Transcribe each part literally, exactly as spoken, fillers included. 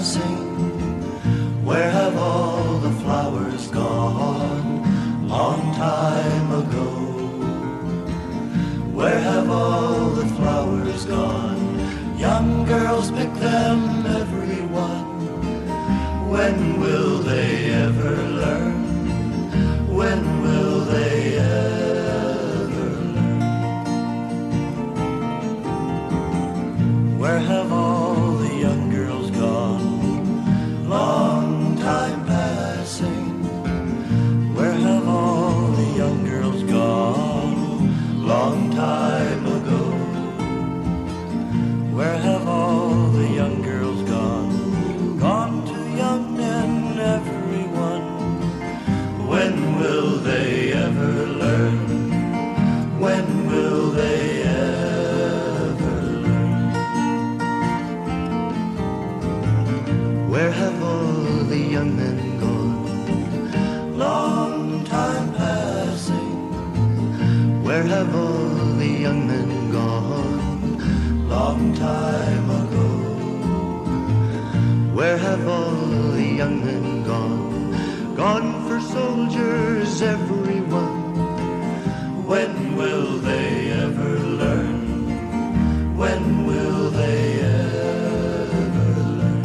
passing. Where have all the flowers gone? Long time ago. Where have all the flowers gone? Young girls pick them, everyone. When will they ever learn? When will they ever learn? Where have all the young girls gone? Long time passing. Where have all the young girls gone? Long time ago. Where have all the young girls gone? Gone to young men, everyone. When will they ever learn? When will they ever learn? Where have all the young men gone? Long time passing. Where have all the young men gone? Long time ago. Where have all the young men gone? Gone for soldiers, everyone. When will they ever learn? When will they ever learn?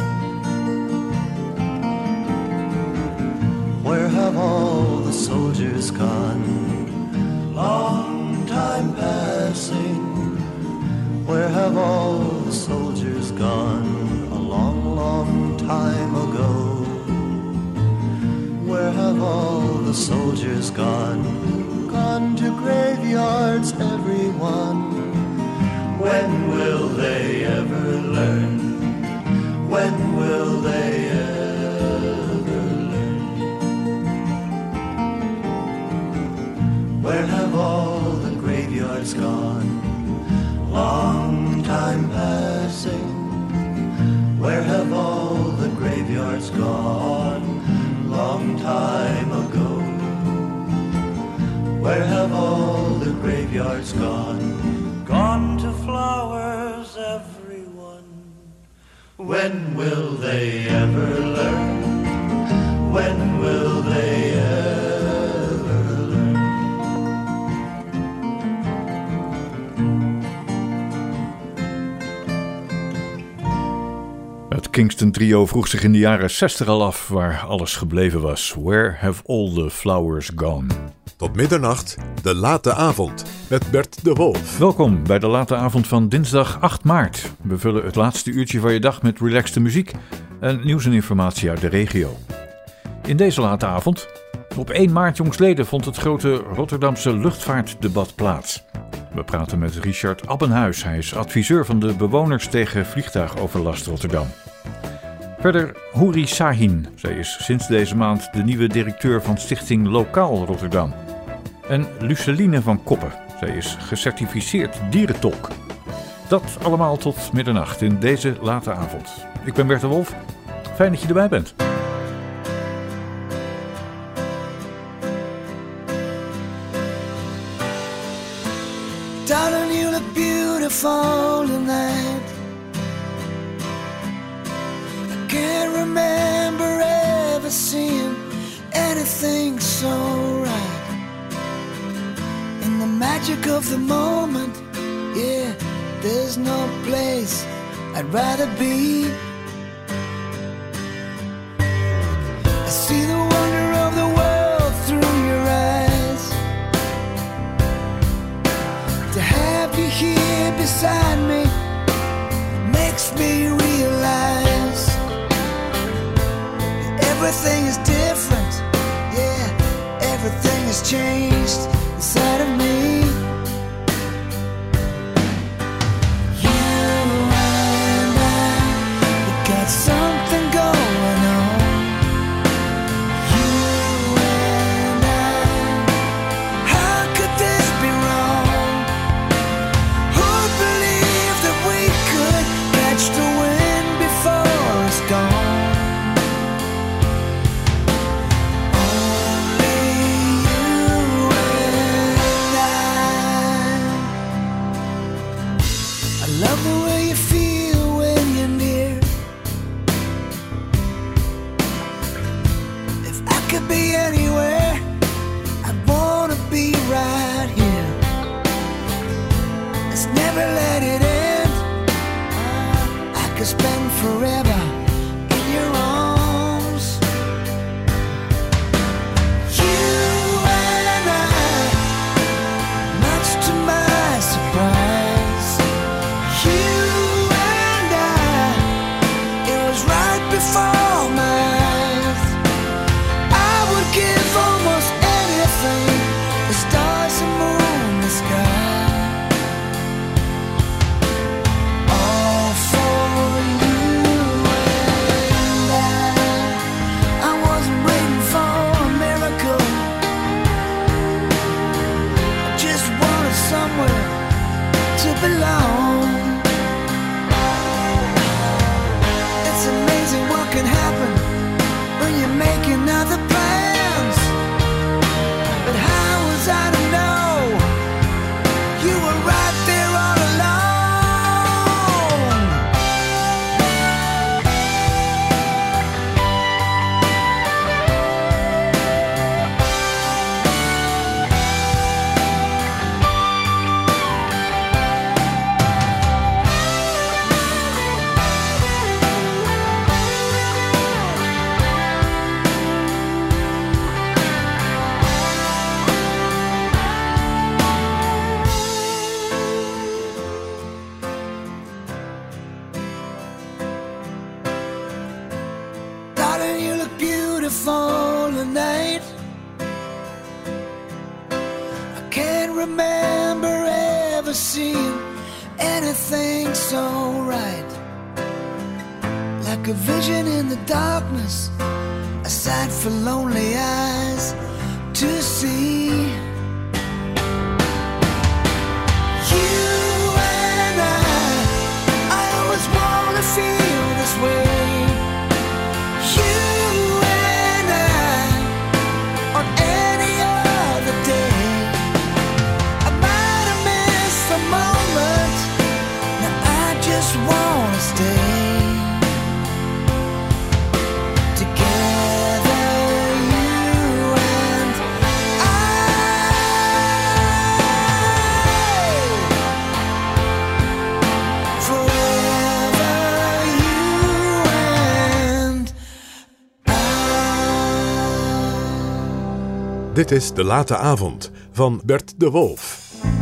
Where have all the soldiers gone? Long time passing. Where have all the soldiers gone? A long, long time ago. Where have all the soldiers gone? Gone to graveyards, everyone. When will they ever learn? When will they ever learn? Where have all the graveyards gone? Long time passing. Where have all the graveyards gone? Long time ago. Where have all the graveyards gone? Gone to flowers, everyone. When will they ever learn? When will they ever learn? Het Kingston Trio vroeg zich in de jaren zestig al af waar alles gebleven was. Where have all the flowers gone? Tot middernacht, de late avond, met Bert de Wolf. Welkom bij de late avond van dinsdag acht maart. We vullen het laatste uurtje van je dag met relaxte muziek en nieuws en informatie uit de regio. In deze late avond, op één maart jongstleden, vond het grote Rotterdamse luchtvaartdebat plaats. We praten met Richard Abbenhuis. Hij is adviseur van de bewoners tegen vliegtuigoverlast Rotterdam. Verder Houri Sahin. Zij is sinds deze maand de nieuwe directeur van Stichting Lokaal Rotterdam. En Luceline van Koppen. Zij is gecertificeerd dierentolk. Dat allemaal tot middernacht in deze late avond. Ik ben Bert de Wolf. Fijn dat je erbij bent. Darling, you look beautiful tonight. I can't remember ever seeing anything so right. In the magic of the moment, yeah, there's no place I'd rather be. I see the wonder of the world through your eyes. To have you here beside me makes me realize everything is different, yeah, everything has changed inside of me. You and I, we got something going on. You and I, how could this be wrong? Who'd believe Darling, you look beautiful tonight. I can't remember ever seeing anything so right. Like a vision in the darkness, a sight for lonely eyes to see. You and I, I always wanna feel this way. You and I, on any other day, I might have missed the moment. Now I just wanna stay. Dit is De Late Avond van Bert de Wolf.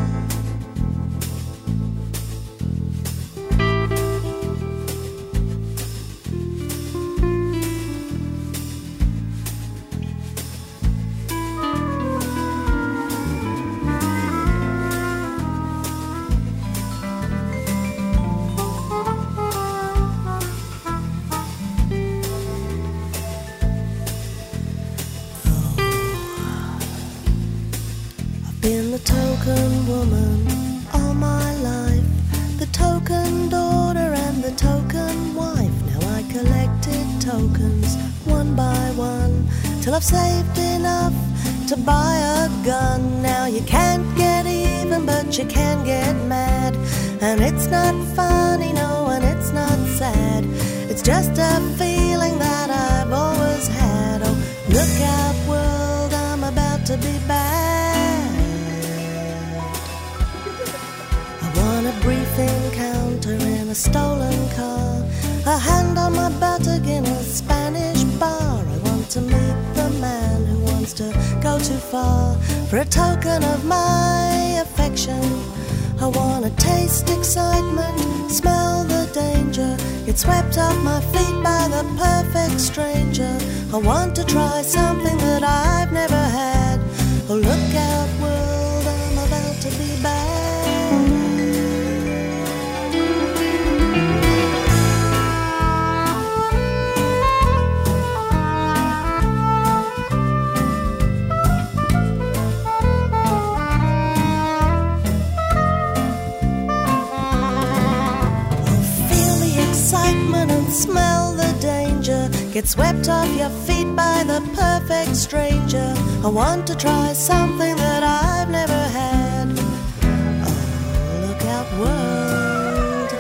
Been the token woman all my life, the token daughter and the token wife. Now I collected tokens one by one till I've saved enough to buy a gun. Now you can't get even, but you can get mad, and it's not funny, no, and it's not sad. It's just a feeling that I've always had. Oh, look out, world, I'm about to be bad. A brief encounter in a stolen car, a hand on my buttock in a Spanish bar. I want to meet the man who wants to go too far. For a token of my affection, I want to taste excitement, smell the danger, get swept off my feet by the perfect stranger. I want to try something that I've never had. Oh, look out, world, I'm about to be bad. Smell the danger, get swept off your feet by the perfect stranger. I want to try something that I've never had. Oh, look out, world.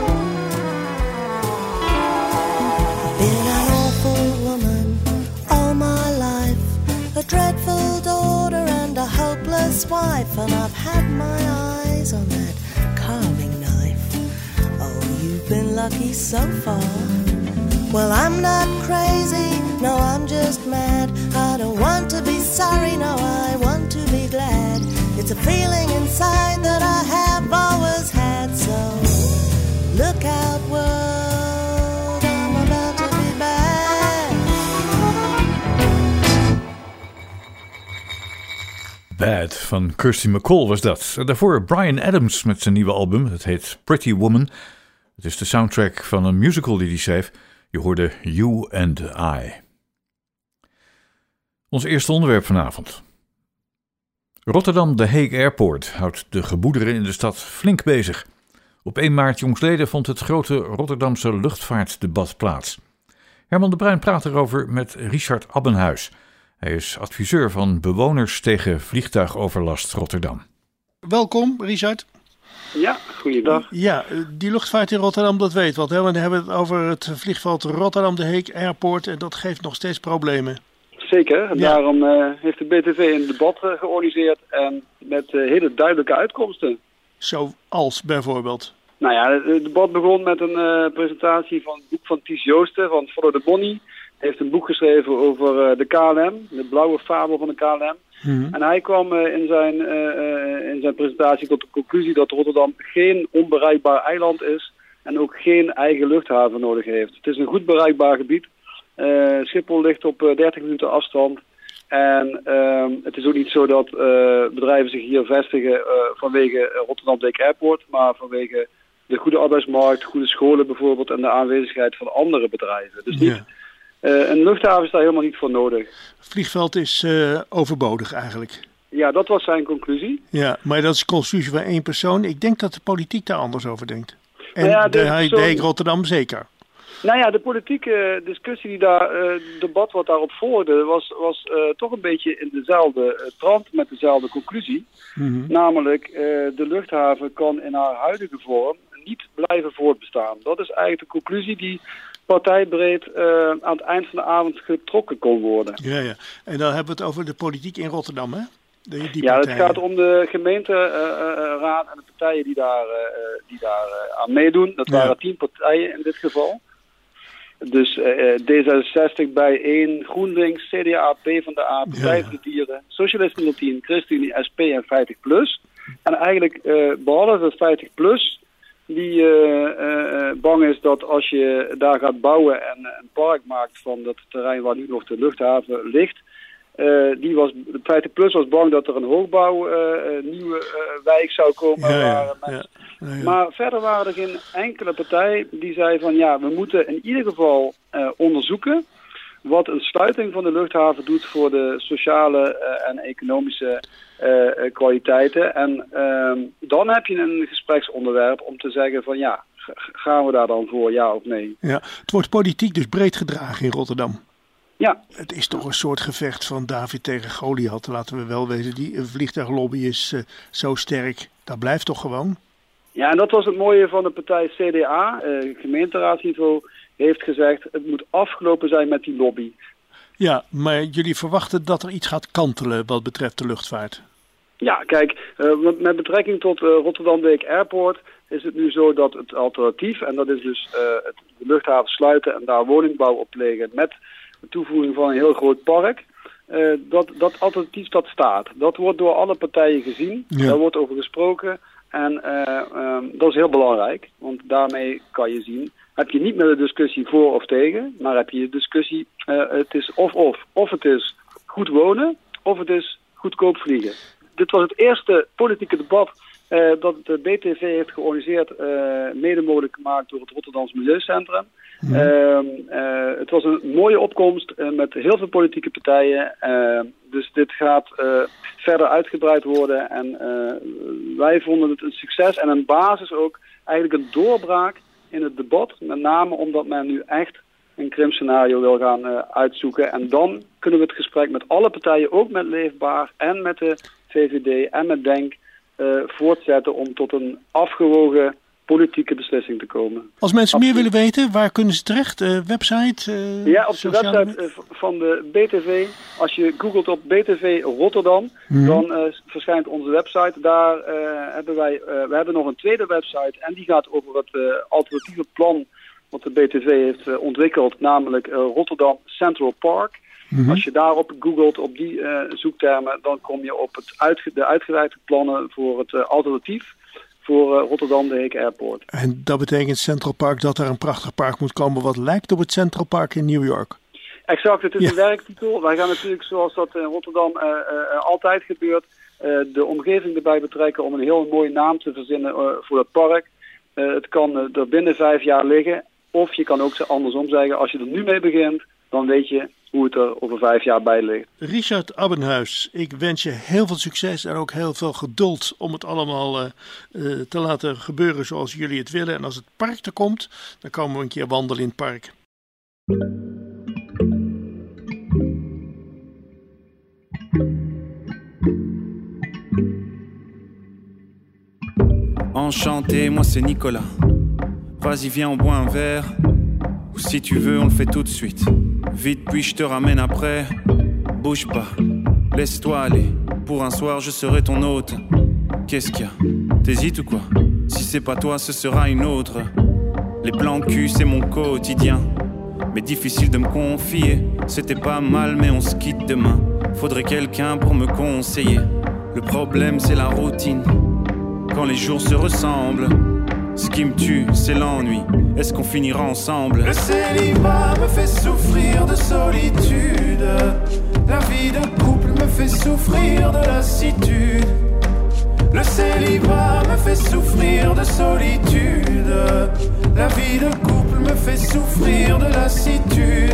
I've been an awful woman all my life, a dreadful daughter and a hopeless wife, and I've had my eyes on that carving knife. Oh, you've been lucky so far. Well, I'm not crazy, no, I'm just mad. I don't want to be sorry, no, I want to be glad. It's a feeling inside that I have always had. So, look out, world, I'm about to be bad. Bad van Kirsty MacColl was dat. Daarvoor Bryan Adams met zijn nieuwe album, het heet Pretty Woman. Het is de soundtrack van een musical die hij schreef. Je hoorde You and I. Ons eerste onderwerp vanavond. Rotterdam De Hague Airport houdt de gemoederen in de stad flink bezig. Op één maart jongstleden vond het grote Rotterdamse luchtvaartdebat plaats. Herman de Bruin praat erover met Richard Abbenhuis. Hij is adviseur van Bewoners tegen Vliegtuigoverlast Rotterdam. Welkom, Richard. Ja, goeiedag. Ja, die luchtvaart in Rotterdam, dat weet wat. Hè? Want we hebben het over het vliegveld Rotterdam De Hague Airport en dat geeft nog steeds problemen. Zeker, en ja. daarom uh, heeft de B T V een debat uh, georganiseerd en met uh, hele duidelijke uitkomsten. Zoals bijvoorbeeld? Nou ja, het debat begon met een uh, presentatie van het boek van Ties Joosten van Follow the Money. Hij heeft een boek geschreven over uh, de K L M, de blauwe fabel van de K L M. Hmm. En hij kwam uh, in, zijn, uh, uh, in zijn presentatie tot de conclusie dat Rotterdam geen onbereikbaar eiland is en ook geen eigen luchthaven nodig heeft. Het is een goed bereikbaar gebied. Uh, Schiphol ligt op uh, dertig minuten afstand. En uh, het is ook niet zo dat uh, bedrijven zich hier vestigen uh, vanwege Rotterdam Dijk Airport, maar vanwege de goede arbeidsmarkt, goede scholen bijvoorbeeld en de aanwezigheid van andere bedrijven. Dus niet, ja. uh, een luchthaven is daar helemaal niet voor nodig. Het vliegveld is uh, overbodig eigenlijk. Ja, dat was zijn conclusie. Ja, maar dat is de conclusie van één persoon. Ik denk dat de politiek daar anders over denkt. En nou ja, de, de persoon... Dijk Rotterdam zeker. Nou ja, de politieke discussie die daar, uh, debat wat daarop volgde, was, was uh, toch een beetje in dezelfde uh, trant met dezelfde conclusie. Mm-hmm. Namelijk, uh, de luchthaven kan in haar huidige vorm niet blijven voortbestaan. Dat is eigenlijk de conclusie die partijbreed uh, aan het eind van de avond getrokken kon worden. Ja, ja. En dan hebben we het over de politiek in Rotterdam, hè? De, die ja, het gaat om de gemeenteraad uh, en de partijen die daar, uh, die daar uh, aan meedoen. Dat waren ja. tien partijen in dit geval. Dus uh, D zesenzestig bij één, GroenLinks, C D A, PvdA, Partij voor de Dieren, Socialisten nul tien, ChristenUnie, S P en vijftig plus. En eigenlijk, uh, behalve vijftig plus, die uh, uh, bang is dat als je daar gaat bouwen en een park maakt van dat terrein waar nu nog de luchthaven ligt, Uh, die was, de vijftig plus was bang dat er een hoogbouw uh, nieuwe uh, wijk zou komen. Ja, ja, waar, ja, ja, ja. Maar verder waren er geen enkele partij die zei van ja, we moeten in ieder geval uh, onderzoeken wat een sluiting van de luchthaven doet voor de sociale uh, en economische uh, kwaliteiten. En uh, dan heb je een gespreksonderwerp om te zeggen van ja, g- gaan we daar dan voor, ja of nee? Ja, het wordt politiek dus breed gedragen in Rotterdam. Ja. Het is toch een soort gevecht van David tegen Goliath, laten we wel weten. Die vliegtuiglobby is uh, zo sterk, dat blijft toch gewoon? Ja, en dat was het mooie van de partij C D A. Uh, gemeenteraadsniveau heeft gezegd, het moet afgelopen zijn met die lobby. Ja, maar jullie verwachten dat er iets gaat kantelen wat betreft de luchtvaart? Ja, kijk, uh, met betrekking tot uh, Rotterdam Dijk Airport is het nu zo dat het alternatief, en dat is dus uh, het, de luchthaven sluiten en daar woningbouw op plegen met de toevoeging van een heel groot park, uh, dat, dat alternatief dat staat. Dat wordt door alle partijen gezien, ja. Daar wordt over gesproken en uh, um, dat is heel belangrijk, want daarmee kan je zien, heb je niet meer de discussie voor of tegen, maar heb je de discussie, uh, het is of-of. Of het is goed wonen, of het is goedkoop vliegen. Dit was het eerste politieke debat uh, dat de B T V heeft georganiseerd, uh, mede mogelijk gemaakt door het Rotterdams Milieucentrum. Mm. Uh, uh, het was een mooie opkomst uh, met heel veel politieke partijen. Uh, dus dit gaat uh, verder uitgebreid worden. En uh, wij vonden het een succes en een basis ook eigenlijk een doorbraak in het debat. Met name omdat men nu echt een krimpscenario wil gaan uh, uitzoeken. En dan kunnen we het gesprek met alle partijen, ook met Leefbaar en met de V V D en met Denk, uh, voortzetten om tot een afgewogen politieke beslissing te komen. Als mensen Absoluut. meer willen weten, waar kunnen ze terecht? Uh, website? Uh, ja, op de website uh, van de B T V. Als je googelt op B T V Rotterdam, mm-hmm. dan uh, verschijnt onze website. Daar uh, hebben wij, uh, we hebben nog een tweede website en die gaat over het uh, alternatieve plan wat de B T V heeft uh, ontwikkeld, namelijk uh, Rotterdam Central Park. Mm-hmm. Als je daarop googelt, op die uh, zoektermen, dan kom je op het uitge- de uitgewerkte plannen voor het uh, alternatief voor uh, Rotterdam de Heek Airport. En dat betekent Central Park dat er een prachtig park moet komen wat lijkt op het Central Park in New York. Exact, het is ja. een werktitel. Wij gaan natuurlijk, zoals dat in Rotterdam uh, uh, altijd gebeurt, uh, de omgeving erbij betrekken om een heel mooie naam te verzinnen uh, voor het park. Uh, het kan uh, er binnen vijf jaar liggen. Of je kan ook andersom zeggen, als je er nu mee begint, dan weet je hoe het er over vijf jaar bij ligt. Richard Abbenhuis, ik wens je heel veel succes en ook heel veel geduld om het allemaal uh, uh, te laten gebeuren zoals jullie het willen. En als het park er komt, dan komen we een keer wandelen in het park. Enchanté, moi c'est Nicolas. Vas-y, viens, on boit un verre. Ou si tu veux, on le fait tout de suite. Vite, puis je te ramène après. Bouge pas, laisse-toi aller. Pour un soir, je serai ton hôte. Qu'est-ce qu'il y a? T'hésites ou quoi? Si c'est pas toi, ce sera une autre. Les plans cul, c'est mon quotidien. Mais difficile de me confier. C'était pas mal, mais on se quitte demain. Faudrait quelqu'un pour me conseiller. Le problème, c'est la routine. Quand les jours se ressemblent. Ce qui me tue, c'est l'ennui. Est-ce qu'on finira ensemble? Le célibat me fait souffrir de souffrir de lassitude. Le célibat me fait souffrir de solitude. La vie de couple me fait souffrir de lassitude.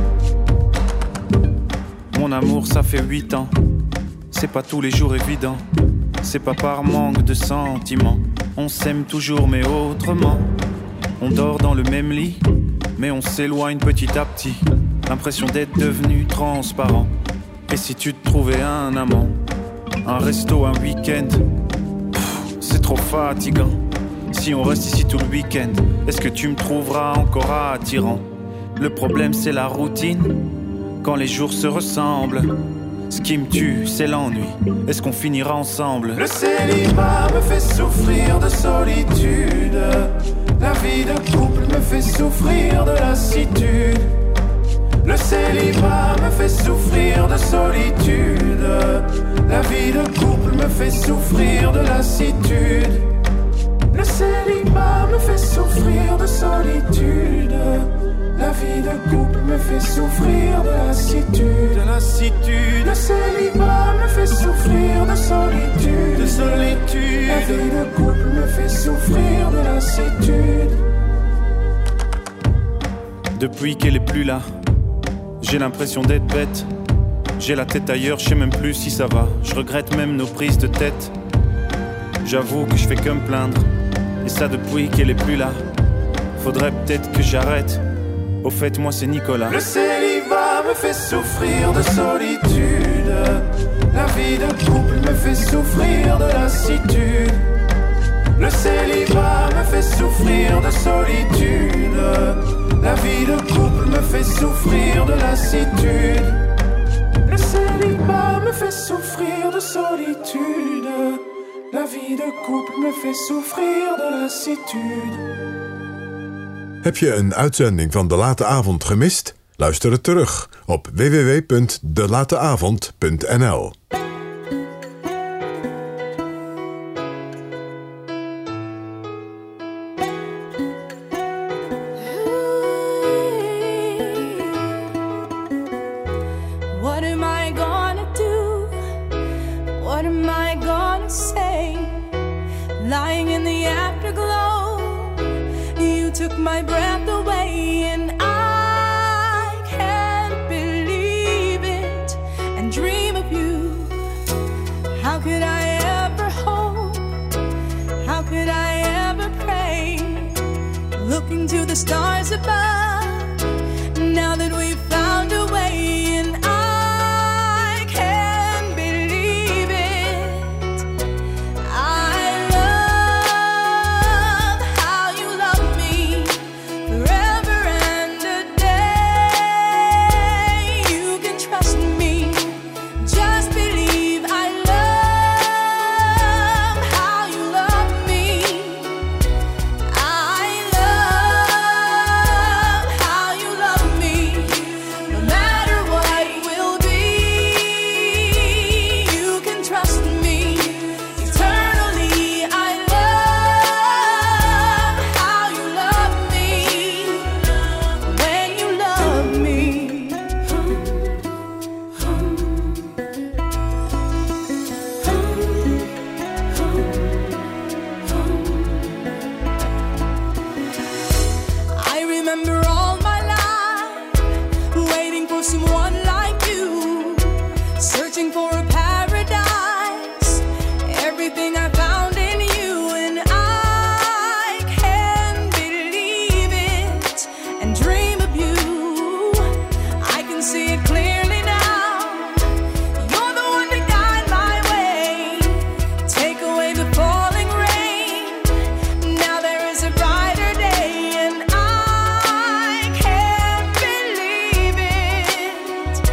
Mon amour, ça fait huit ans. C'est pas tous les jours évident. C'est pas par manque de sentiments. On s'aime toujours mais autrement. On dort dans le même lit, mais on s'éloigne petit à petit. L'impression d'être devenu transparent. Et si tu te trouvais un amant, un resto, un week-end, pff, c'est trop fatigant. Si on reste ici tout le week-end, est-ce que tu me trouveras encore attirant? Le problème c'est la routine, quand les jours se ressemblent. Ce qui me tue, c'est l'ennui. Est-ce qu'on finira ensemble? Le célibat me fait souffrir de solitude. La vie de couple me fait souffrir de lassitude. Le célibat me fait souffrir de solitude. La vie de couple me fait souffrir de lassitude. Le célibat me fait souffrir de solitude. La vie de couple me fait souffrir de lassitude, de lassitude. Le célibat me fait souffrir de solitude, de solitude. La vie de couple me fait souffrir de lassitude. Depuis qu'elle est plus là, j'ai l'impression d'être bête. J'ai la tête ailleurs, je sais même plus si ça va. Je regrette même nos prises de tête. J'avoue que je fais que me plaindre. Et ça depuis qu'elle est plus là. Faudrait peut-être que j'arrête. Au fait, moi c'est Nicolas. Le célibat me fait souffrir de solitude. La vie de couple me fait souffrir de lassitude. Le célibat me fait souffrir de solitude. La vie de couple me fait souffrir de lassitude. Le célibat me fait souffrir de solitude. La vie de couple me fait souffrir de lassitude. Heb je een uitzending van De Late Avond gemist? Luister het terug op w w w punt de late avond punt n l. What am I gonna do? What am I gonna say? Lying in the afterglow, you took my breath away, and I can't believe it and dream of you. How could I ever hope? How could I ever pray? Looking to the stars above, now that we've found a way, and I can't believe it. I love how you love me forever and a day. You can trust me, just believe. I love how you love me. I love how you love me. No matter what will be, you can trust me eternally. I love how you love me when you love me. I remember all my life waiting for someone like you, searching for a paradise, everything I found in you, and I can't believe it and dream of you. I can see it clearly now. You're the one to guide my way, take away the falling rain. Now there is a brighter day, and I can't believe it.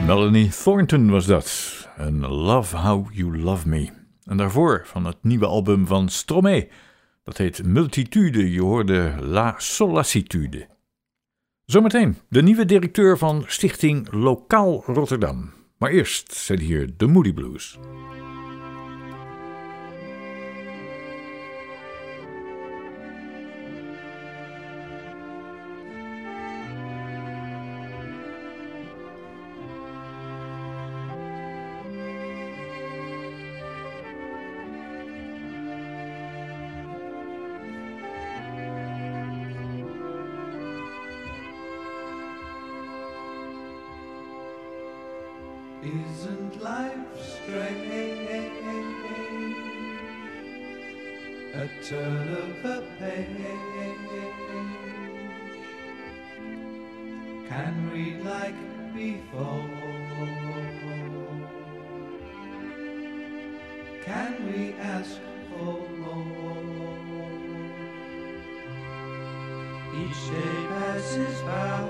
Melanie Thornton was dat. En Love How You Love Me. En daarvoor van het nieuwe album van Stromae. Dat heet Multitude. Je hoorde La Sollicitude. Zometeen de nieuwe directeur van Stichting Lokaal Rotterdam. Maar eerst zijn hier de Moody Blues. Isn't life strange? A turn of a page. Can read like before. Can we ask for more? Each day passes by.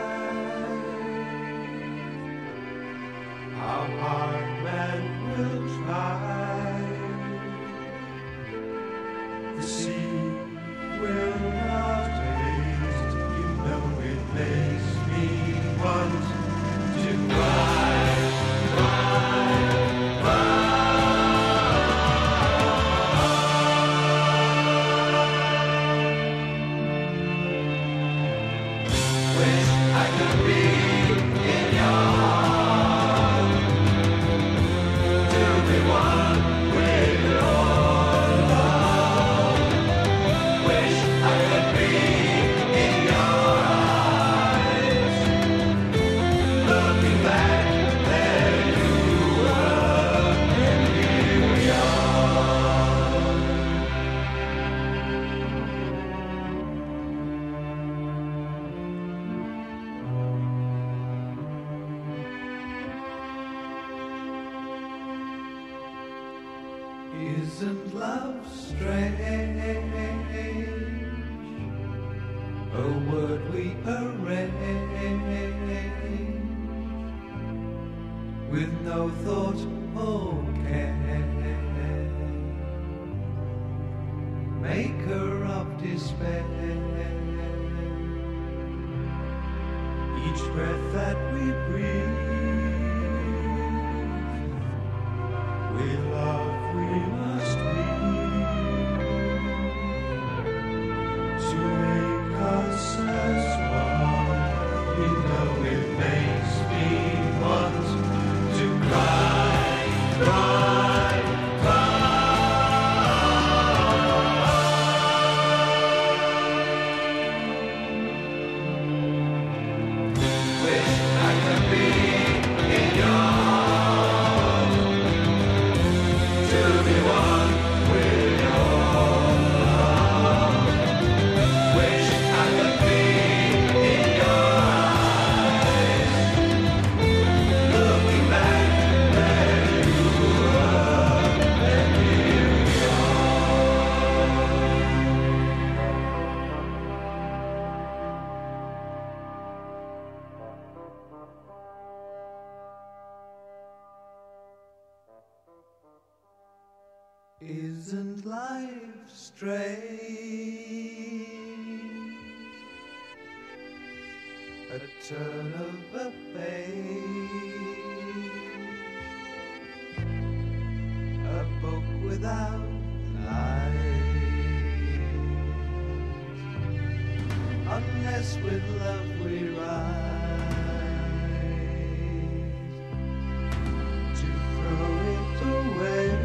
How hard man will try. The sea will not taste. You know it makes me want to cry, cry, cry. Wish I could be in your Isn't love strange? A word we arrange with no thought or care, maker of despair. Each breath that we breathe, we love. We must leave to make us as one. You know it makes me want to cry, cry, cry. Wish I could be in your Isn't life strange? A turn of a page, a book without lines, unless with love we rise, to throw it away.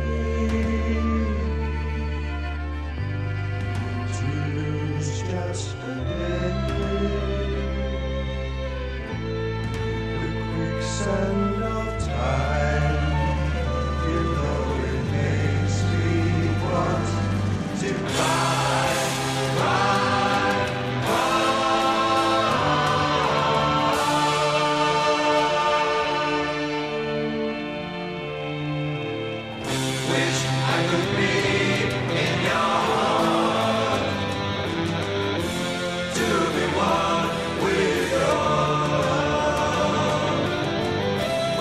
Just a day, the quicksand of time. You know it makes me want to cry, cry, cry. Wish I could be in your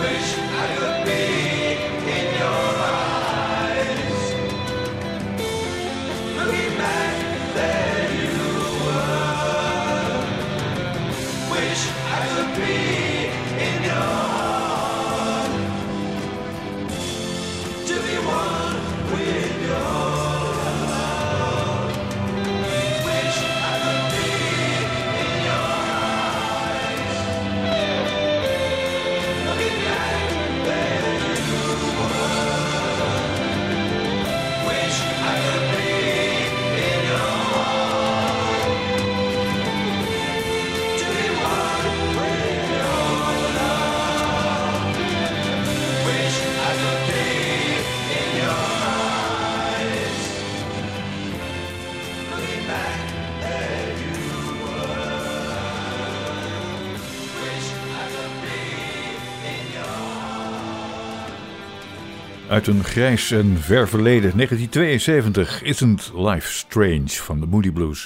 Uit een grijs en ver verleden, negentien tweeënzeventig, Isn't Life Strange van de Moody Blues.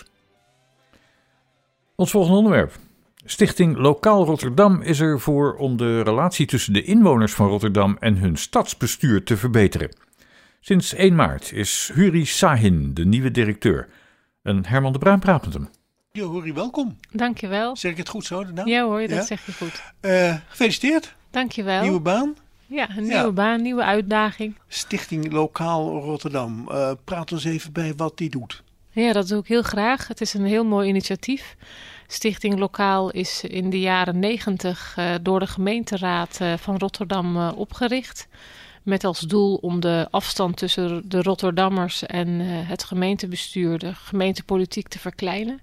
Ons volgende onderwerp. Stichting Lokaal Rotterdam is er voor om de relatie tussen de inwoners van Rotterdam en hun stadsbestuur te verbeteren. Sinds één maart is Huri Sahin de nieuwe directeur. En Herman de Bruin praat met hem. Jo, Huri, welkom. Dankjewel. Zeg ik het goed zo? Nou? Ja hoor, dat ja? zeg je goed. Uh, gefeliciteerd. Dankjewel. Nieuwe baan. Ja, een nieuwe ja. baan, nieuwe uitdaging. Stichting Lokaal Rotterdam. Uh, praat ons even bij wat die doet. Ja, dat doe ik heel graag. Het is een heel mooi initiatief. Stichting Lokaal is in de jaren negentig uh, door de gemeenteraad uh, van Rotterdam uh, opgericht. Met als doel om de afstand tussen de Rotterdammers en uh, het gemeentebestuur, de gemeentepolitiek te verkleinen.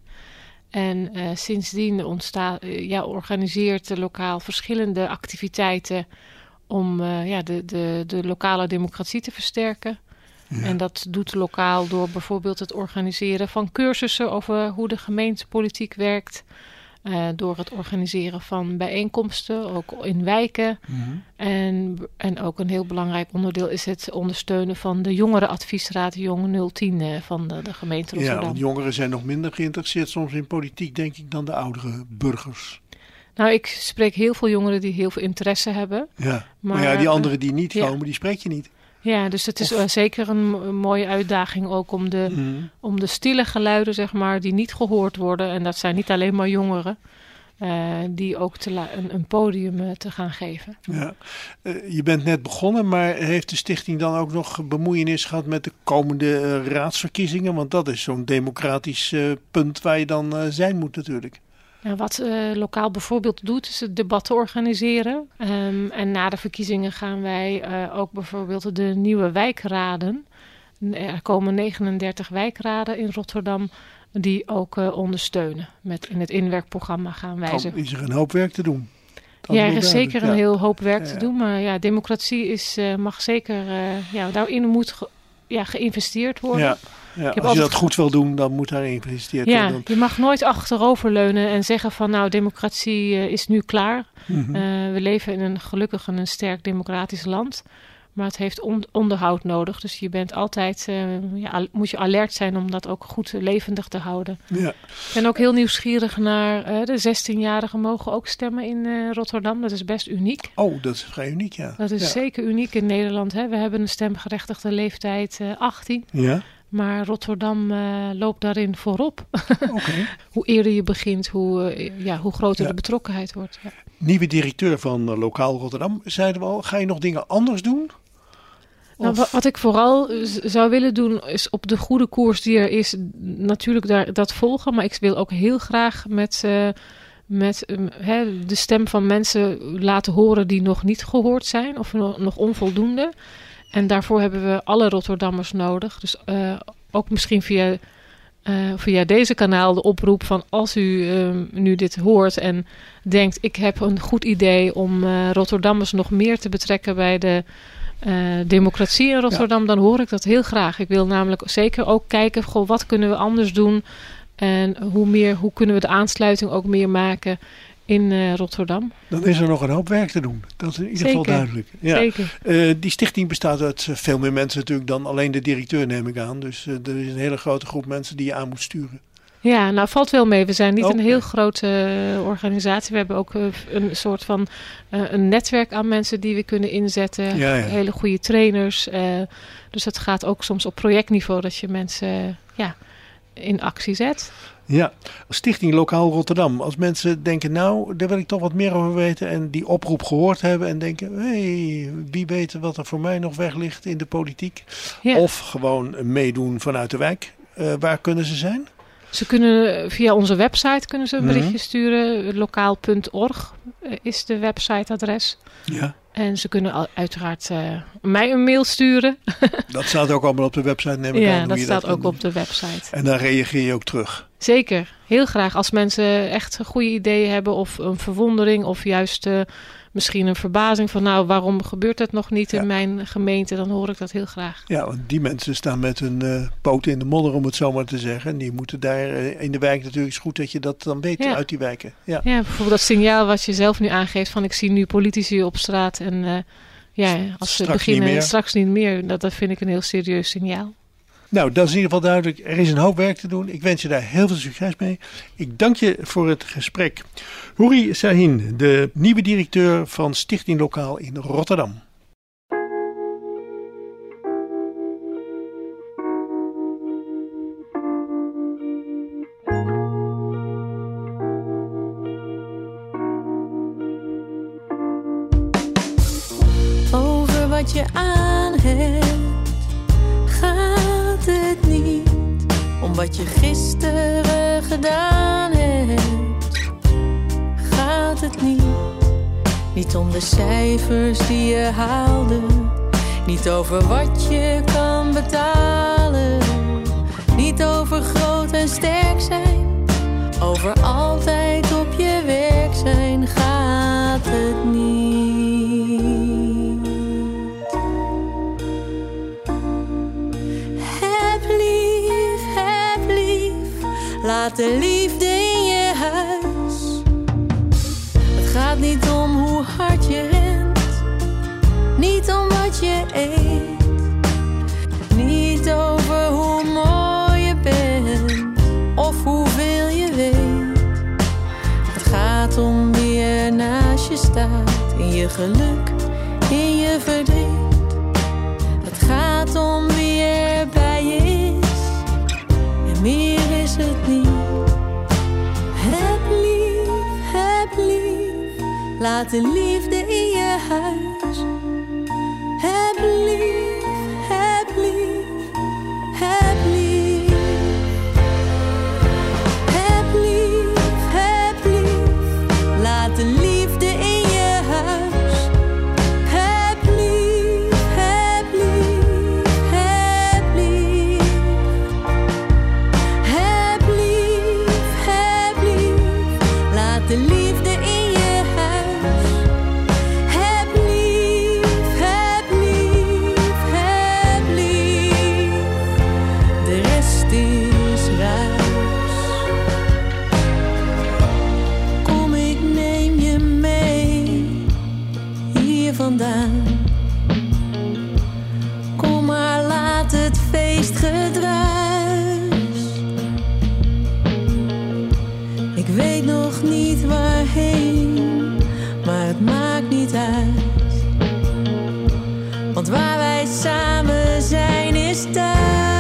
En uh, sindsdien ontstaat, uh, ja, organiseert de Lokaal verschillende activiteiten om uh, ja, de, de, de lokale democratie te versterken. Ja. En dat doet Lokaal door bijvoorbeeld het organiseren van cursussen over hoe de gemeentepolitiek werkt. Uh, door het organiseren van bijeenkomsten, ook in wijken. Mm-hmm. En, en ook een heel belangrijk onderdeel is het ondersteunen van de jongerenadviesraad Jong nul tien uh, van de, de gemeente Rotterdam. Ja, want jongeren zijn nog minder geïnteresseerd soms in politiek, denk ik, dan de oudere burgers. Nou, ik spreek heel veel jongeren die heel veel interesse hebben. Ja, maar, maar ja, die anderen die niet komen, ja. die spreek je niet. Ja, dus het is uh, zeker een, een mooie uitdaging ook om de, mm. om de stille geluiden, zeg maar, die niet gehoord worden. En dat zijn niet alleen maar jongeren, uh, die ook te la- een, een podium uh, te gaan geven. Ja. Uh, je bent net begonnen, maar heeft de stichting dan ook nog bemoeienis gehad met de komende uh, raadsverkiezingen? Want dat is zo'n democratisch uh, punt waar je dan uh, zijn moet natuurlijk. Nou, wat uh, Lokaal bijvoorbeeld doet, is het debatten organiseren. Um, en na de verkiezingen gaan wij uh, ook bijvoorbeeld de nieuwe wijkraden. Er komen negenendertig wijkraden in Rotterdam die ook uh, ondersteunen. Met, in het inwerkprogramma gaan wij ze... Dan is er een hoop werk te doen. Dat ja, er is zeker ja. een heel hoop werk ja, ja. te doen. Maar ja, democratie is, uh, mag zeker... Uh, ja, daarin moet ge, ja, geïnvesteerd worden. Ja. Ja, als je dat goed wil doen, dan moet daar geïnvesteerd ja, worden. Je mag nooit achteroverleunen en zeggen van nou, democratie uh, is nu klaar. Mm-hmm. Uh, we leven in een gelukkig en een sterk democratisch land. Maar het heeft on- onderhoud nodig. Dus je bent altijd, uh, ja, al- moet je alert zijn om dat ook goed levendig te houden. Ja. Ik ben ook heel nieuwsgierig naar uh, de zestienjarigen mogen ook stemmen in uh, Rotterdam. Dat is best uniek. Oh, dat is vrij uniek, ja. Dat is ja. zeker uniek in Nederland. Hè. We hebben een stemgerechtigde leeftijd uh, achttien. Ja. Maar Rotterdam uh, loopt daarin voorop. Okay. Hoe eerder je begint, hoe, uh, ja, hoe groter ja. de betrokkenheid wordt. Ja. Nieuwe directeur van uh, Lokaal Rotterdam, zeiden we al. Ga je nog dingen anders doen? Nou, wat, wat ik vooral z- zou willen doen, is op de goede koers die er is, natuurlijk daar, dat volgen. Maar ik wil ook heel graag met, uh, met um, hè, de stem van mensen laten horen die nog niet gehoord zijn. Of nog, nog onvoldoende. En daarvoor hebben we alle Rotterdammers nodig. Dus uh, ook misschien via, uh, via deze kanaal de oproep van als u uh, nu dit hoort en denkt ik heb een goed idee om uh, Rotterdammers nog meer te betrekken bij de uh, democratie in Rotterdam, ja. dan hoor ik dat heel graag. Ik wil namelijk zeker ook kijken, goh, wat kunnen we anders doen en hoe, meer, hoe kunnen we de aansluiting ook meer maken in uh, Rotterdam. Dan is er nog een hoop werk te doen. Dat is in ieder Zeker. geval duidelijk. Ja. Zeker. Uh, die stichting bestaat uit veel meer mensen natuurlijk dan alleen de directeur, neem ik aan. Dus uh, er is een hele grote groep mensen die je aan moet sturen. Ja, nou valt wel mee. We zijn niet Okay. een heel grote uh, organisatie. We hebben ook uh, een soort van uh, een netwerk aan mensen die we kunnen inzetten. Ja, ja. Hele goede trainers. Uh, dus het gaat ook soms op projectniveau dat je mensen uh, ja, in actie zet. Ja, Stichting Lokaal Rotterdam. Als mensen denken, nou, daar wil ik toch wat meer over weten. En die oproep gehoord hebben en denken, hé, hey, wie weet wat er voor mij nog weg ligt in de politiek. Ja. Of gewoon meedoen vanuit de wijk. Uh, waar kunnen ze zijn? Ze kunnen via onze website kunnen ze een berichtje Mm-hmm. sturen. lokaal punt org is de websiteadres. Ja. En ze kunnen uiteraard uh, mij een mail sturen. Dat staat ook allemaal op de website, neem ik aan. Ja, hoe dat je staat dat ook kan op de website. En dan reageer je ook terug. Zeker, heel graag. Als mensen echt goede ideeën hebben of een verwondering of juist uh, misschien een verbazing van nou, waarom gebeurt het nog niet Ja. in mijn gemeente, dan hoor ik dat heel graag. Ja, want die mensen staan met hun uh, poten in de modder, om het zo maar te zeggen. En die moeten daar uh, in de wijk natuurlijk, is goed dat je dat dan weet Ja. uit die wijken. Ja. Ja, bijvoorbeeld dat signaal wat je zelf nu aangeeft van ik zie nu politici op straat en uh, ja, als ze Straks beginnen niet meer. straks niet meer, dat, dat vind ik een heel serieus signaal. Nou, dat is in ieder geval duidelijk. Er is een hoop werk te doen. Ik wens je daar heel veel succes mee. Ik dank je voor het gesprek. Houri Sahin, de nieuwe directeur van Stichting Lokaal in Rotterdam. Over wat je aan hebt gaat het niet, om wat je gisteren gedaan hebt gaat het niet. Niet om de cijfers die je haalde, niet over wat je kan betalen, niet over groot en sterk zijn, over altijd op je werk zijn gaat het niet. Laat de liefde in je huis. Het gaat niet om hoe hard je rent, niet om wat je eet, niet over hoe mooi je bent of hoeveel je weet. Het gaat om wie er naast je staat, in je geluk, in je verdriet. Het gaat om wie er bij je is en meer is het niet. Heb lief, heb lief, laat de liefde in je huis. Heb lief, heb lief, heb lief. Heb lief, heb lief, laat de liefde in je huis. Heb lief, heb lief, heb lief. Heb lief, heb lief, laat de liefde in je huis. Heb lief, heb lief, heb lief. De rest is ruis. Kom, ik neem je mee hier vandaan. Kom maar, laat het feest gedruis. Ik weet nog niet waarheen, maar het maakt niet uit. Want waar wij samen zijn is thuis.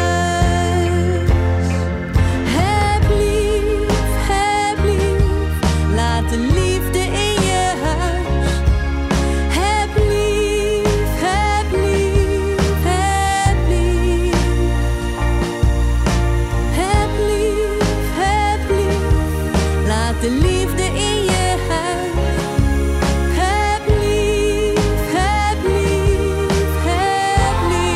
Heb lief, heb lief, laat de liefde in je huis. Heb lief, heb lief, heb lief. Heb lief, heb lief, laat de liefde in je huis. Heb lief, heb lief, heb lief.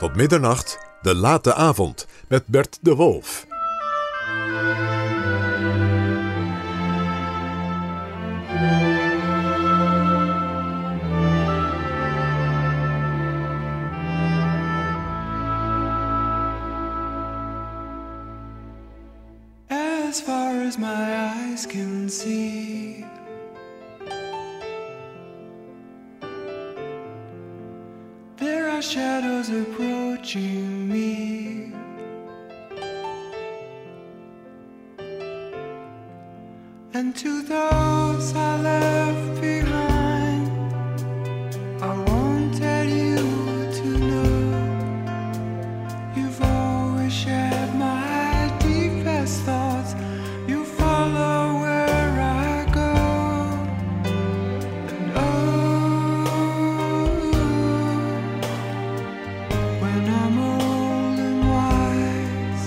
Tot middernacht, de late avond met Bert de Wolf. As far as my eyes can see, there are shadows approaching me. And to those I left behind, I wanted you to know you've always shared my deepest thoughts. You follow where I go. And oh, when I'm old and wise,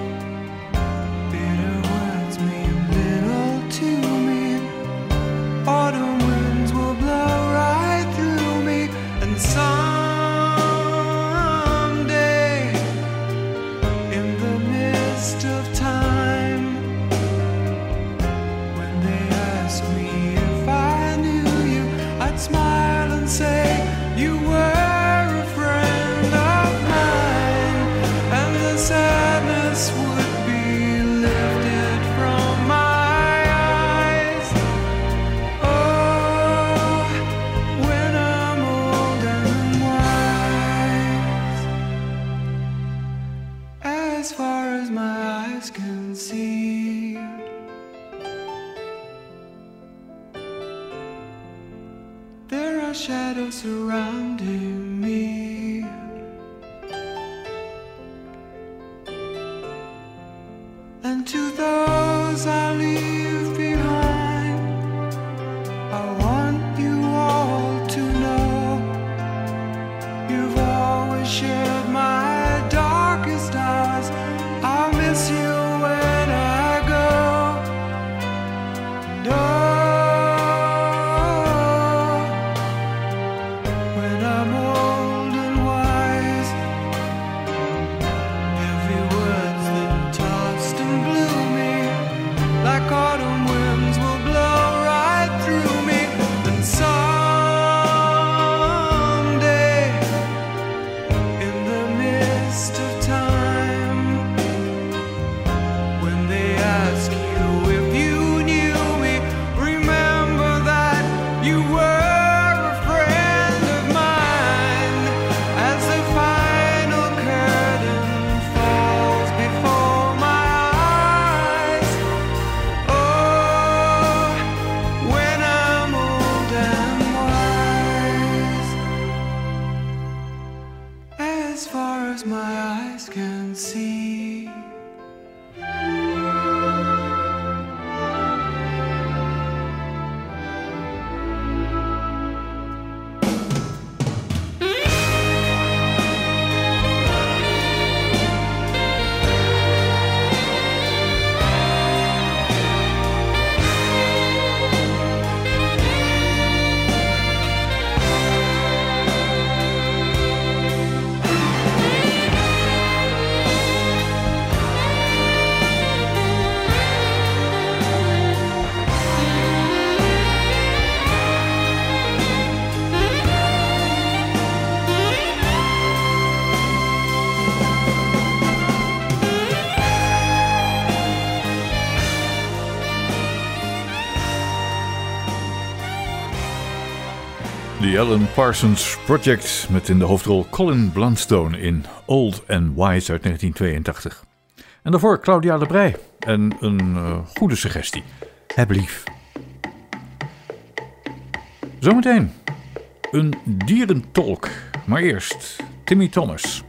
bitter words mean little to me. Autumn winds will blow right through me. And someday, in the midst of time, when they ask me if I knew you, I'd smile and say you were a friend of mine, and the sadness would be lifted from my eyes. Oh, when I'm old and wise, as far as my eyes can see, there are shadows surrounding me. And to those I leave behind, I want you all to know you've always shared my darkest hours. I'll miss you when I go. And oh, when I'm old and wise, every word's been tossed and blew me, like autumn winds will blow right through me. And someday, in the midst of time, when they ask you if you knew me, remember that you were a friend of mine. As the final curtain falls before my eyes, oh, when I'm old and wise, as far as my eyes can see. The Alan Parsons Project met in de hoofdrol Colin Blunstone in Old and Wise uit negentien tweeëntachtig. En daarvoor Claudia de Brij en een uh, goede suggestie. Heb lief. Zometeen een dierentolk, maar eerst Timmy Thomas.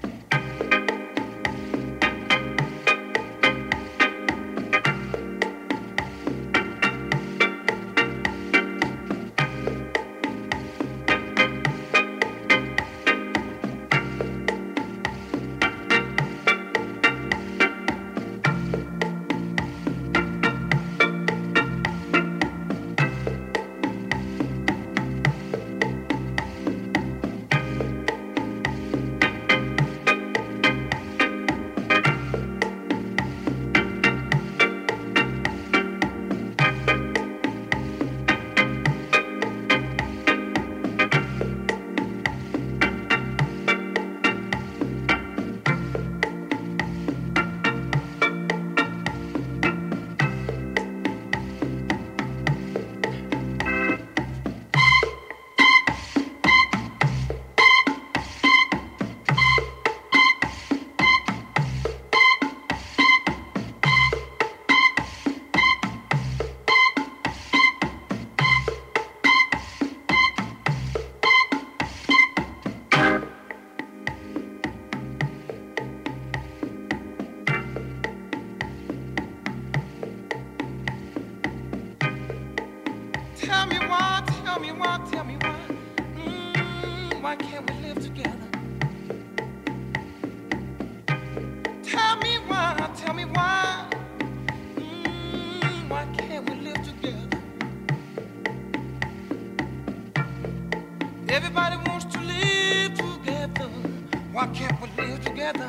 Everybody wants to live together. Why can't we live together?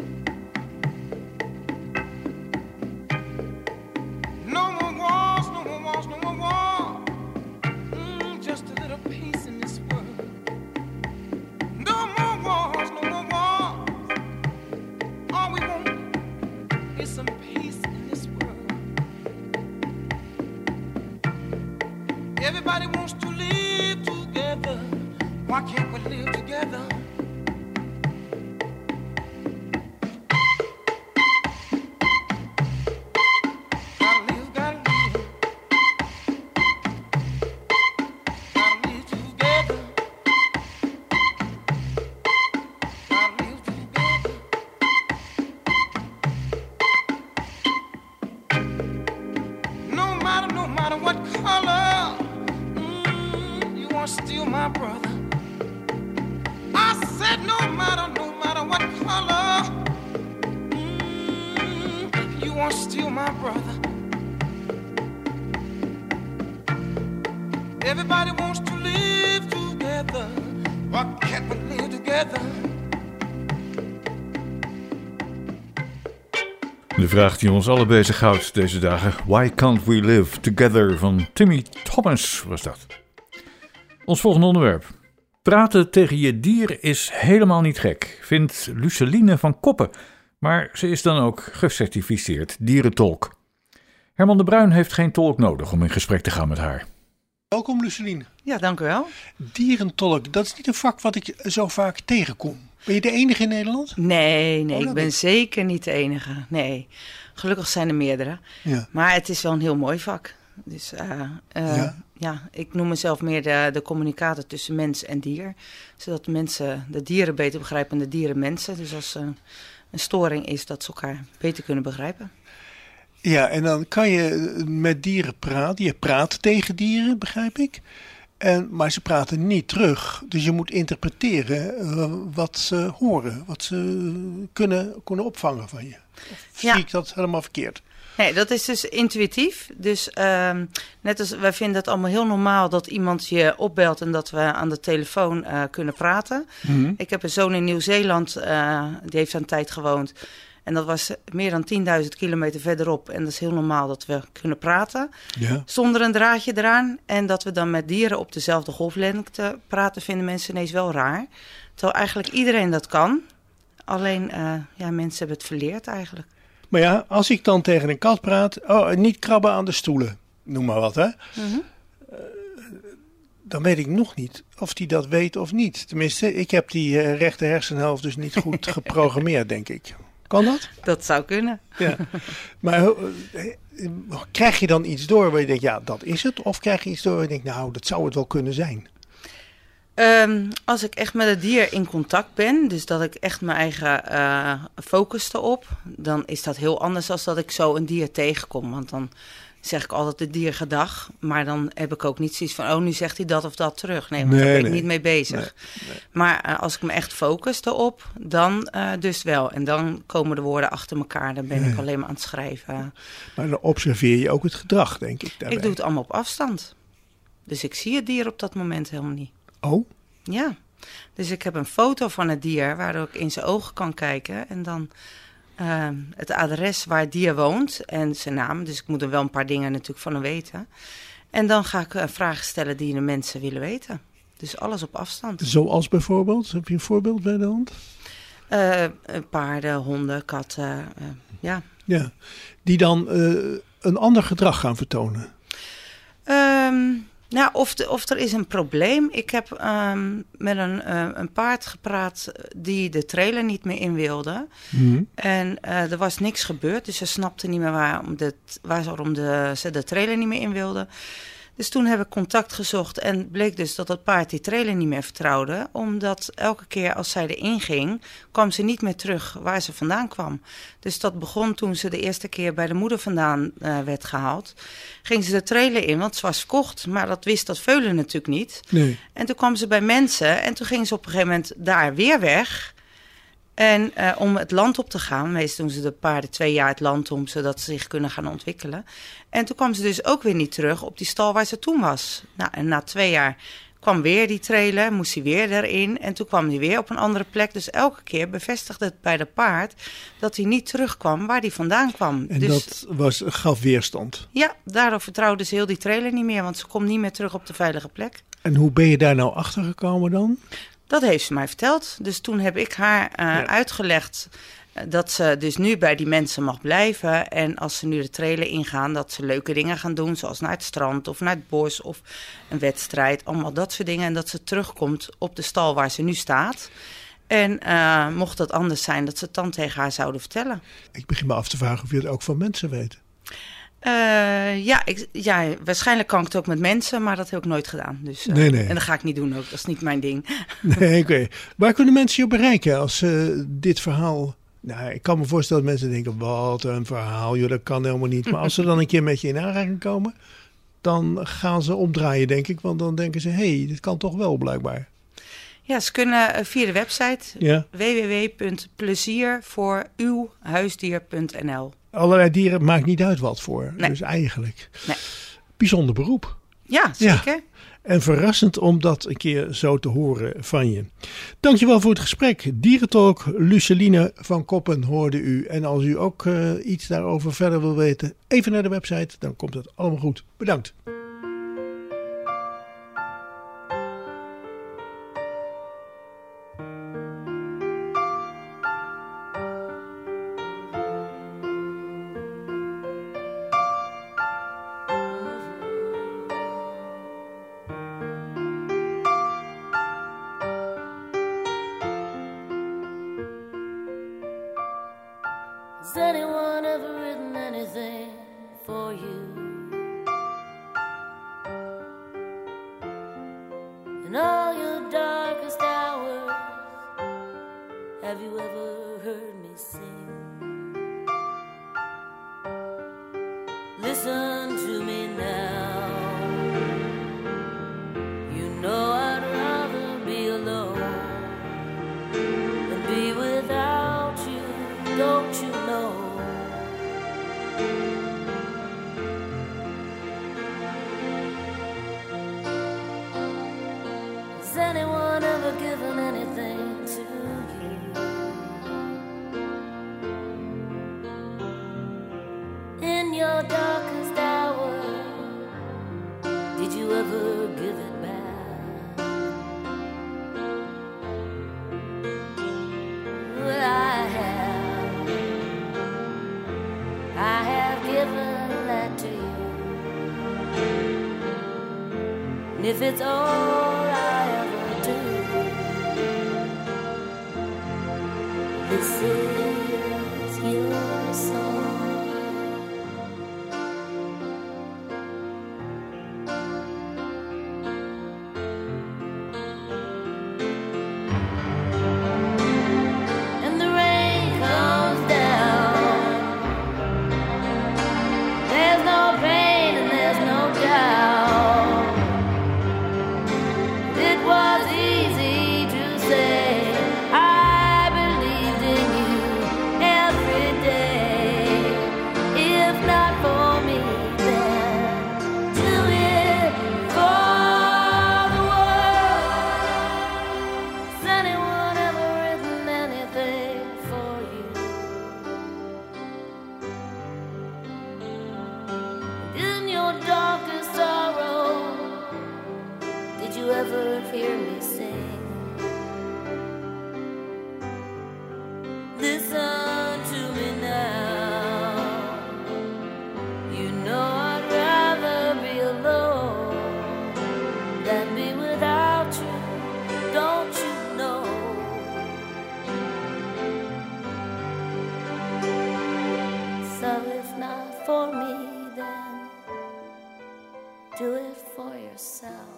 No more wars, no more wars, no more war. Mm, just a little peace in this world. No more wars, no more wars. All we want is some peace in this world. Everybody wants to live together. Why can't we live together? Everybody wants to live together. Why can't we live together? De vraag die ons allen bezighoudt deze dagen. Why can't we live together? Van Timmy Thomas was dat. Ons volgende onderwerp. Praten tegen je dier is helemaal niet gek, vindt Luceline van Koppen. Maar ze is dan ook gecertificeerd dierentolk. Herman de Bruin heeft geen tolk nodig om in gesprek te gaan met haar. Welkom Luceline. Ja, dank u wel. Dierentolk, dat is niet een vak wat ik zo vaak tegenkom. Ben je de enige in Nederland? Nee, nee, Oh, ik ben niet. zeker niet de enige. Nee, gelukkig zijn er meerdere. Ja. Maar het is wel een heel mooi vak. Dus uh, uh, Ja. ja, ik noem mezelf meer de, de communicator tussen mens en dier. Zodat mensen de dieren beter begrijpen en de dieren mensen. Dus als er een storing is, dat ze elkaar beter kunnen begrijpen. Ja, en dan kan je met dieren praten. Je praat tegen dieren, begrijp ik. En, maar ze praten niet terug. Dus je moet interpreteren uh, wat ze horen. Wat ze kunnen, kunnen opvangen van je. Of zie Ja. ik dat helemaal verkeerd? Nee, dat is dus intuïtief. Dus uh, net als wij vinden het allemaal heel normaal dat iemand je opbelt en dat we aan de telefoon uh, kunnen praten. Mm-hmm. Ik heb een zoon in Nieuw-Zeeland, uh, die heeft daar een tijd gewoond. En dat was meer dan tienduizend kilometer verderop. En dat is heel normaal dat we kunnen praten. Ja. Zonder een draadje eraan. En dat we dan met dieren op dezelfde golflengte praten, vinden mensen ineens wel raar. Terwijl eigenlijk iedereen dat kan. Alleen, uh, ja, mensen hebben het verleerd eigenlijk. Maar ja, als ik dan tegen een kat praat, oh, niet krabben aan de stoelen, noem maar wat, hè. Mm-hmm. Uh, dan weet ik nog niet of die dat weet of niet. Tenminste, ik heb die uh, rechter hersenhelft dus niet goed geprogrammeerd, denk ik. Kan dat? Dat zou kunnen. Ja. Maar uh, uh, krijg je dan iets door waar je denkt, ja, dat is het? Of krijg je iets door waar je denkt, nou, dat zou het wel kunnen zijn? Um, als ik echt met het dier in contact ben, dus dat ik echt mijn eigen uh, focus erop, dan is dat heel anders dan dat ik zo een dier tegenkom. Want dan zeg ik altijd het dier gedag, maar dan heb ik ook niet zoiets van, oh, nu zegt hij dat of dat terug. Nee, want Nee, daar ben ik nee. niet mee bezig. Nee, nee. Maar uh, als ik me echt focus erop, dan uh, dus wel. En dan komen de woorden achter elkaar, dan ben Ja. ik alleen maar aan het schrijven. Maar dan observeer je ook het gedrag, denk ik. Daarbij. Ik doe het allemaal op afstand. Dus ik zie het dier op dat moment helemaal niet. Oh, Ja, dus ik heb een foto van het dier waardoor ik in zijn ogen kan kijken. En dan uh, het adres waar het dier woont en zijn naam. Dus ik moet er wel een paar dingen natuurlijk van hem weten. En dan ga ik uh, vragen stellen die de mensen willen weten. Dus alles op afstand. zoals bijvoorbeeld? Heb je een voorbeeld bij de hand? Uh, paarden, honden, katten, uh, ja. Ja, die dan uh, een ander gedrag gaan vertonen. Um, Nou, of, de, of er is een probleem. Ik heb um, met een, uh, een paard gepraat die de trailer niet meer in wilde. Mm-hmm. En uh, er was niks gebeurd, dus ze snapte niet meer waarom de, waarom de, ze de trailer niet meer in wilde. Dus toen heb ik contact gezocht en bleek dus dat het paard die trailer niet meer vertrouwde. Omdat elke keer als zij erin ging, kwam ze niet meer terug waar ze vandaan kwam. Dus dat begon toen ze de eerste keer bij de moeder vandaan uh, werd gehaald. Ging ze de trailer in, want ze was verkocht. Maar dat wist dat veulen natuurlijk niet. Nee. En toen kwam ze bij mensen en toen ging ze op een gegeven moment daar weer weg. En uh, om het land op te gaan, meestal doen ze de paarden twee jaar het land om, zodat ze zich kunnen gaan ontwikkelen. En toen kwam ze dus ook weer niet terug op die stal waar ze toen was. Nou, en na twee jaar kwam weer die trailer, moest hij weer erin. En toen kwam hij weer op een andere plek. Dus elke keer bevestigde het bij de paard dat hij niet terugkwam waar hij vandaan kwam. En dus, dat was, gaf weerstand. Ja, daardoor vertrouwde ze heel die trailer niet meer, want ze komt niet meer terug op de veilige plek. En hoe ben je daar nou achter gekomen dan? Dat heeft ze mij verteld. Dus toen heb ik haar uh, ja. uitgelegd dat ze dus nu bij die mensen mag blijven. En als ze nu de trailer ingaan, dat ze leuke dingen gaan doen. Zoals naar het strand of naar het bos of een wedstrijd. Allemaal dat soort dingen. En dat ze terugkomt op de stal waar ze nu staat. En uh, mocht dat anders zijn, dat ze het dan tegen haar zouden vertellen. Ik begin me af te vragen of je het ook van mensen weet. Uh, ja, ik, ja, waarschijnlijk kan ik het ook met mensen, maar dat heb ik nooit gedaan. Dus, uh, nee, nee. En dat ga ik niet doen ook, dat is niet mijn ding. Nee, oké. Okay. Waar kunnen mensen je bereiken als uh, dit verhaal... Nou, ik kan me voorstellen dat mensen denken, wat een verhaal, joh, dat kan helemaal niet. Maar als ze dan een keer met je in aanraking komen, dan gaan ze omdraaien, denk ik. Want dan denken ze, hé, hey, dit kan toch wel, blijkbaar. Ja, ze kunnen via de website ja. w w w punt plezier voor uw huisdier punt n l. Allerlei dieren maakt niet uit wat voor. Nee. Dus eigenlijk. Nee. Bijzonder beroep. Ja, zeker. Ja. En verrassend om dat een keer zo te horen van je. Dankjewel voor het gesprek. Dierentalk, Luceline van Koppen hoorde u. En als u ook uh, iets daarover verder wil weten, even naar de website. Dan komt het allemaal goed. Bedankt. Has anyone ever written anything for you? In all your darkest hours, have you ever heard me sing? Listen to me now. You know I'd rather be alone than be without you, don't you know? Has anyone ever given anything to you? In your darkest hour, did you ever give it back? Well, I have. I have given that to you. And if it's all I ever do, this is your song. And the rain comes down. There's no pain and there's no doubt. It was easy to say I believed in you every day. If not for me, then do it for the world. Has anyone ever written anything for you? In your darkest sorrow, did you ever hear me sing? Listen to me now. You know I'd rather be alone than be without you, don't you know? So if not for me, then do it for yourself.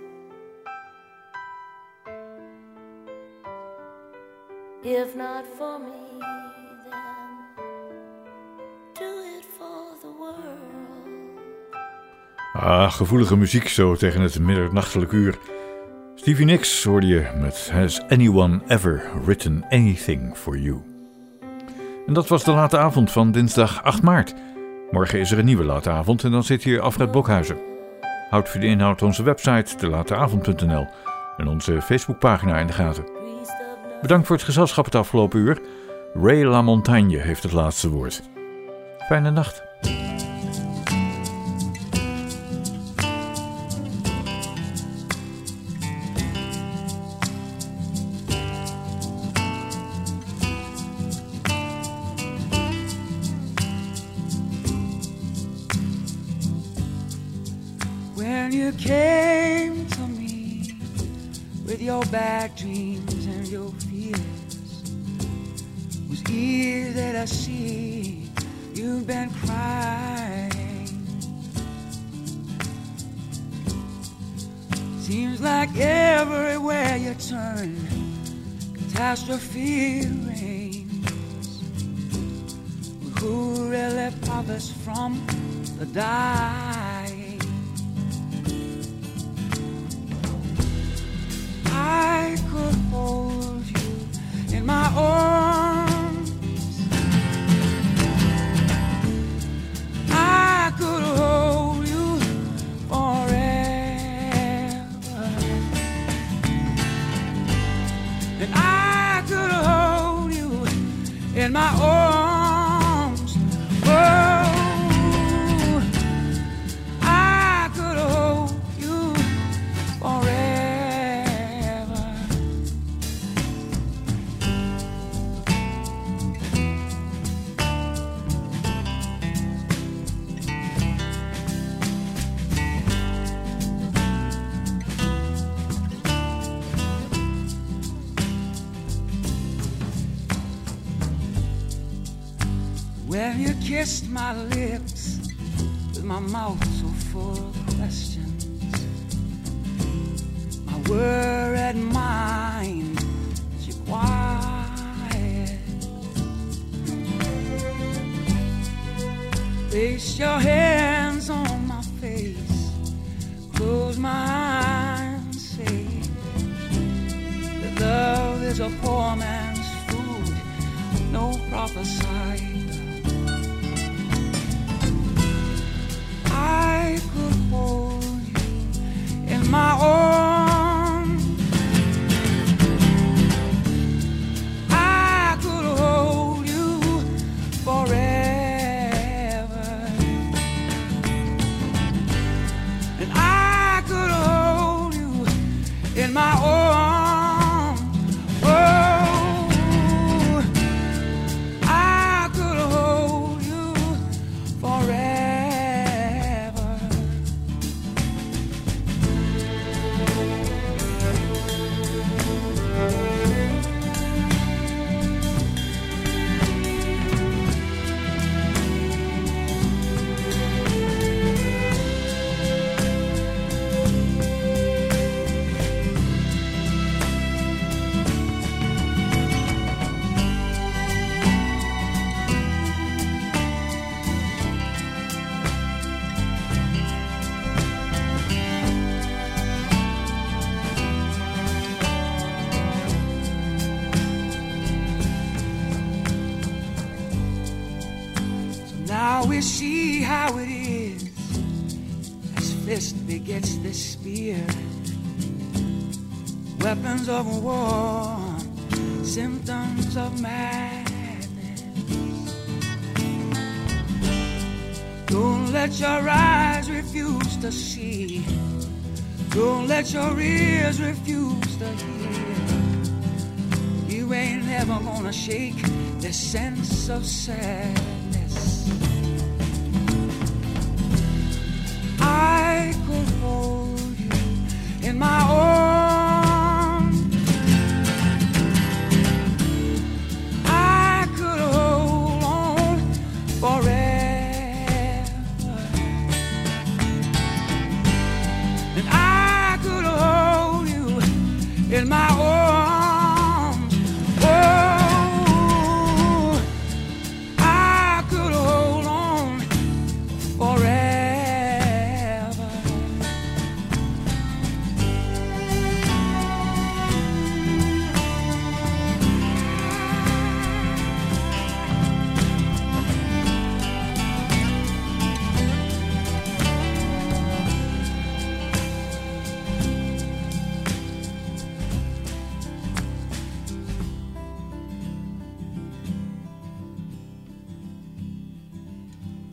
If not for me, then do it for the world. Ah, gevoelige muziek zo tegen het middernachtelijk uur. Stevie Nicks hoorde je met Has Anyone Ever Written Anything For You? En dat was de late avond van dinsdag acht maart. Morgen is er een nieuwe late avond en dan zit hier Alfred Blokhuizen. Houd voor de inhoud onze website de late avond punt n l en onze Facebookpagina in de gaten. Bedankt voor het gezelschap het afgelopen uur. Ray LaMontagne heeft het laatste woord. Fijne nacht. When you came to me with your bad dreams and your fears, it was easy to see you've been crying. Seems like everywhere you turn, catastrophe reigns. Who really profits from the dying? I could hold you in my arms. I could hold you forever. And I could hold you in my arms. Oh, I could hold you forever. When you kissed my lips with my mouth so full of questions, my worried mind you quiet. Place your hands on my face, close my eyes and say that love is a poor man's food, no prophecy. I could hold you in my arms. I could hold you forever. And I could hold you in my arms. Oh, I could hold you forever. Now we see how it is, as fist begets the spear, weapons of war, symptoms of madness. Don't let your eyes refuse to see, don't let your ears refuse to hear. You ain't never gonna shake the sense of sadness. I could hold you in my arms. I could hold on forever. And I could hold you in my arms. Oh, I could hold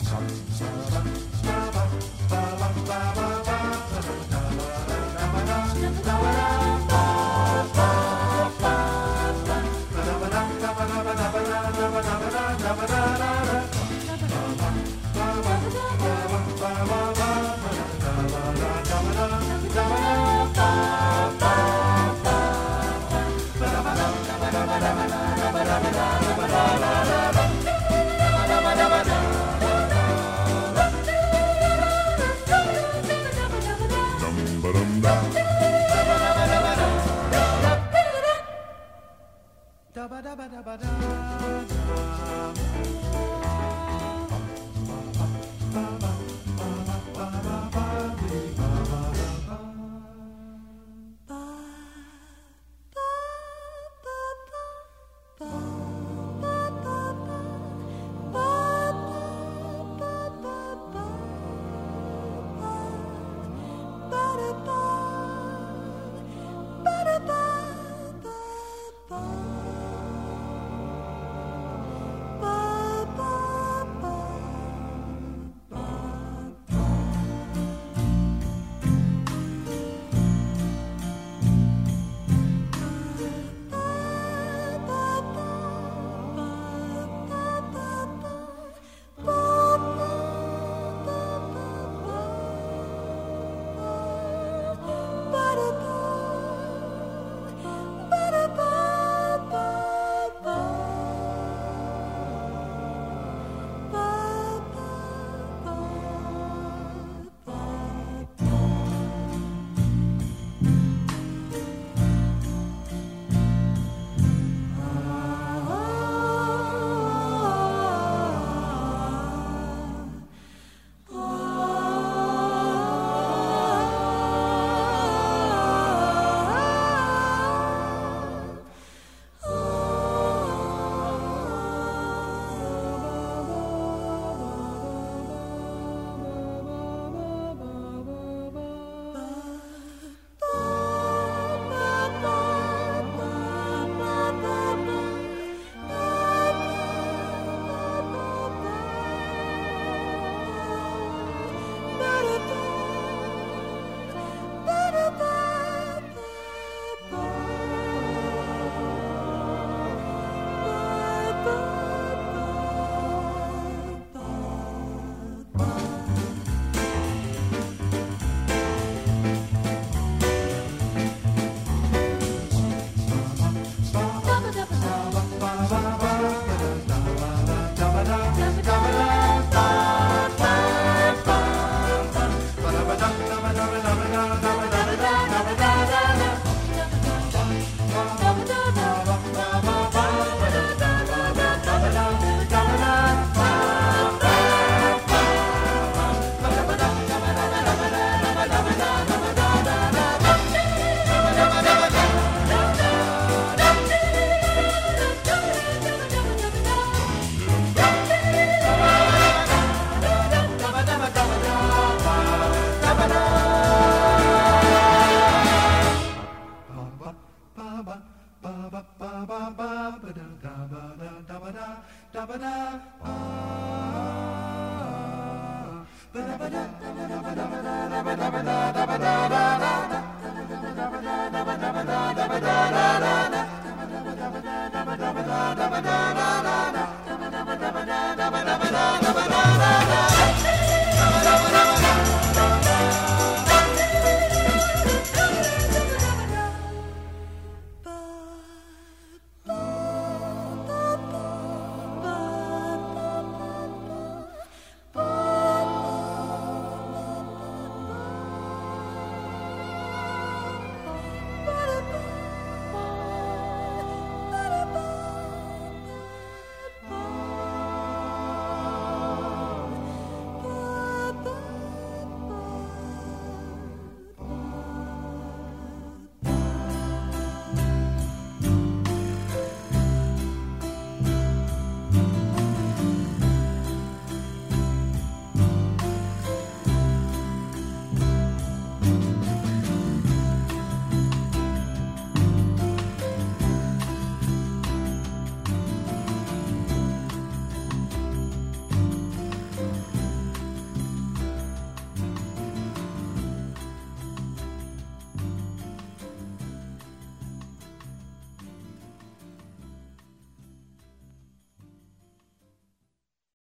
Da